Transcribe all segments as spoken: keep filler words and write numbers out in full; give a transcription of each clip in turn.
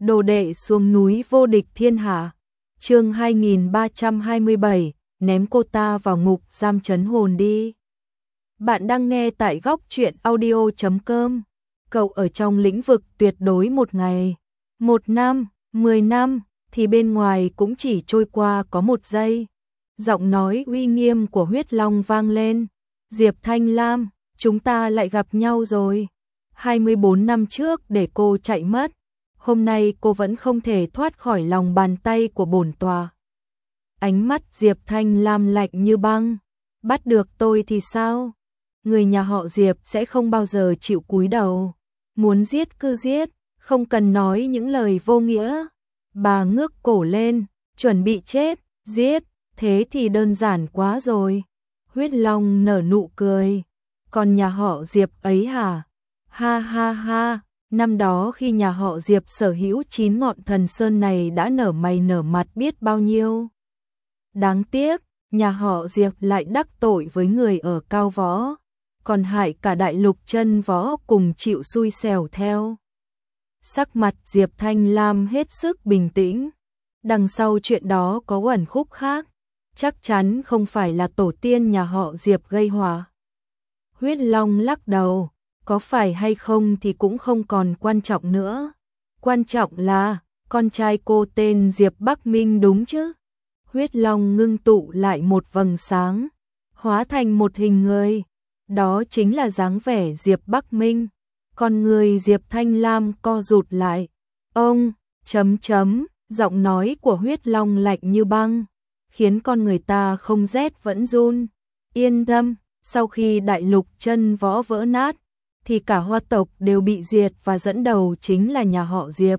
Đồ đệ xuống núi vô địch thiên hạ. Chương hai nghìn ba trăm hai mươi bảy, ném cô ta vào ngục giam trấn hồn đi. Bạn đang nghe tại góc truyện audio chấm com. Cậu ở trong lĩnh vực tuyệt đối một ngày, một năm, mười năm, thì bên ngoài cũng chỉ trôi qua có một giây. Giọng nói uy nghiêm của Huyết Long vang lên. Diệp Thanh Lam, chúng ta lại gặp nhau rồi. hai mươi bốn năm trước để cô chạy mất. Hôm nay cô vẫn không thể thoát khỏi lòng bàn tay của bổn tòa. Ánh mắt Diệp Thanh Lam lạnh như băng. Bắt được tôi thì sao? Người nhà họ Diệp sẽ không bao giờ chịu cúi đầu. Muốn giết cứ giết, không cần nói những lời vô nghĩa. Bà ngước cổ lên, chuẩn bị chết, giết, thế thì đơn giản quá rồi. Huyết Long nở nụ cười. Còn nhà họ Diệp ấy hả? Ha ha ha. Năm đó khi nhà họ Diệp sở hữu chín ngọn thần sơn này đã nở mày nở mặt biết bao nhiêu. Đáng tiếc, nhà họ Diệp lại đắc tội với người ở Cao Võ, còn hại cả đại lục chân võ cùng chịu xui xẻo theo. Sắc mặt Diệp Thanh Lam hết sức bình tĩnh. Đằng sau chuyện đó có uẩn khúc khác, chắc chắn không phải là tổ tiên nhà họ Diệp gây họa. Huyết Long lắc đầu. Có phải hay không thì cũng không còn quan trọng nữa. Quan trọng là, con trai cô tên Diệp Bắc Minh đúng chứ? Huyết Long ngưng tụ lại một vầng sáng, hóa thành một hình người. Đó chính là dáng vẻ Diệp Bắc Minh. Con người Diệp Thanh Lam co rụt lại. Ông, chấm chấm, giọng nói của Huyết Long lạnh như băng, khiến con người ta không rét vẫn run. Yên tâm, sau khi đại lục chân võ vỡ nát, thì cả Hoa tộc đều bị diệt và dẫn đầu chính là nhà họ Diệp.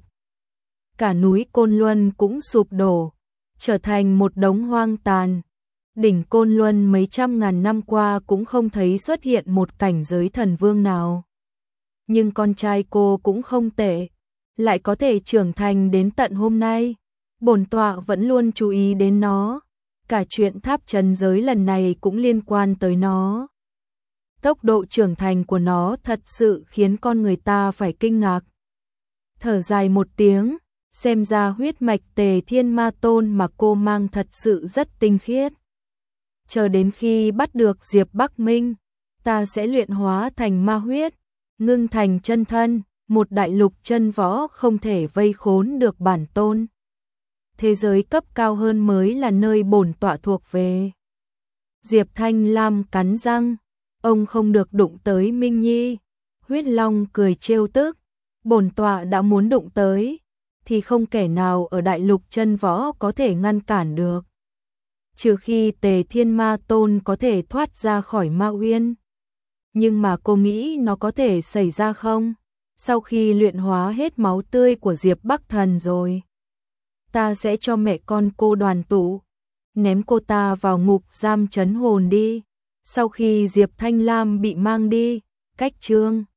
Cả núi Côn Luân cũng sụp đổ, trở thành một đống hoang tàn. Đỉnh Côn Luân mấy trăm ngàn năm qua cũng không thấy xuất hiện một cảnh giới thần vương nào. Nhưng con trai cô cũng không tệ, lại có thể trưởng thành đến tận hôm nay. Bổn tọa vẫn luôn chú ý đến nó, cả chuyện tháp trần giới lần này cũng liên quan tới nó. Tốc độ trưởng thành của nó thật sự khiến con người ta phải kinh ngạc. Thở dài một tiếng, xem ra huyết mạch Tề Thiên Ma Tôn mà cô mang thật sự rất tinh khiết. Chờ đến khi bắt được Diệp Bắc Minh, ta sẽ luyện hóa thành ma huyết, ngưng thành chân thân, một đại lục chân võ không thể vây khốn được bản tôn. Thế giới cấp cao hơn mới là nơi bổn tọa thuộc về. Diệp Thanh Lam cắn răng. Ông không được đụng tới Minh Nhi. Huyết Long cười trêu tức. Bổn tọa đã muốn đụng tới, thì không kẻ nào ở đại lục chân võ có thể ngăn cản được. Trừ khi Tề Thiên Ma Tôn có thể thoát ra khỏi Ma Uyên. Nhưng mà cô nghĩ nó có thể xảy ra không? Sau khi luyện hóa hết máu tươi của Diệp Bắc Thần rồi, ta sẽ cho mẹ con cô đoàn tụ, ném cô ta vào ngục giam trấn hồn đi. Sau khi Diệp Thanh Lam bị mang đi, cách chương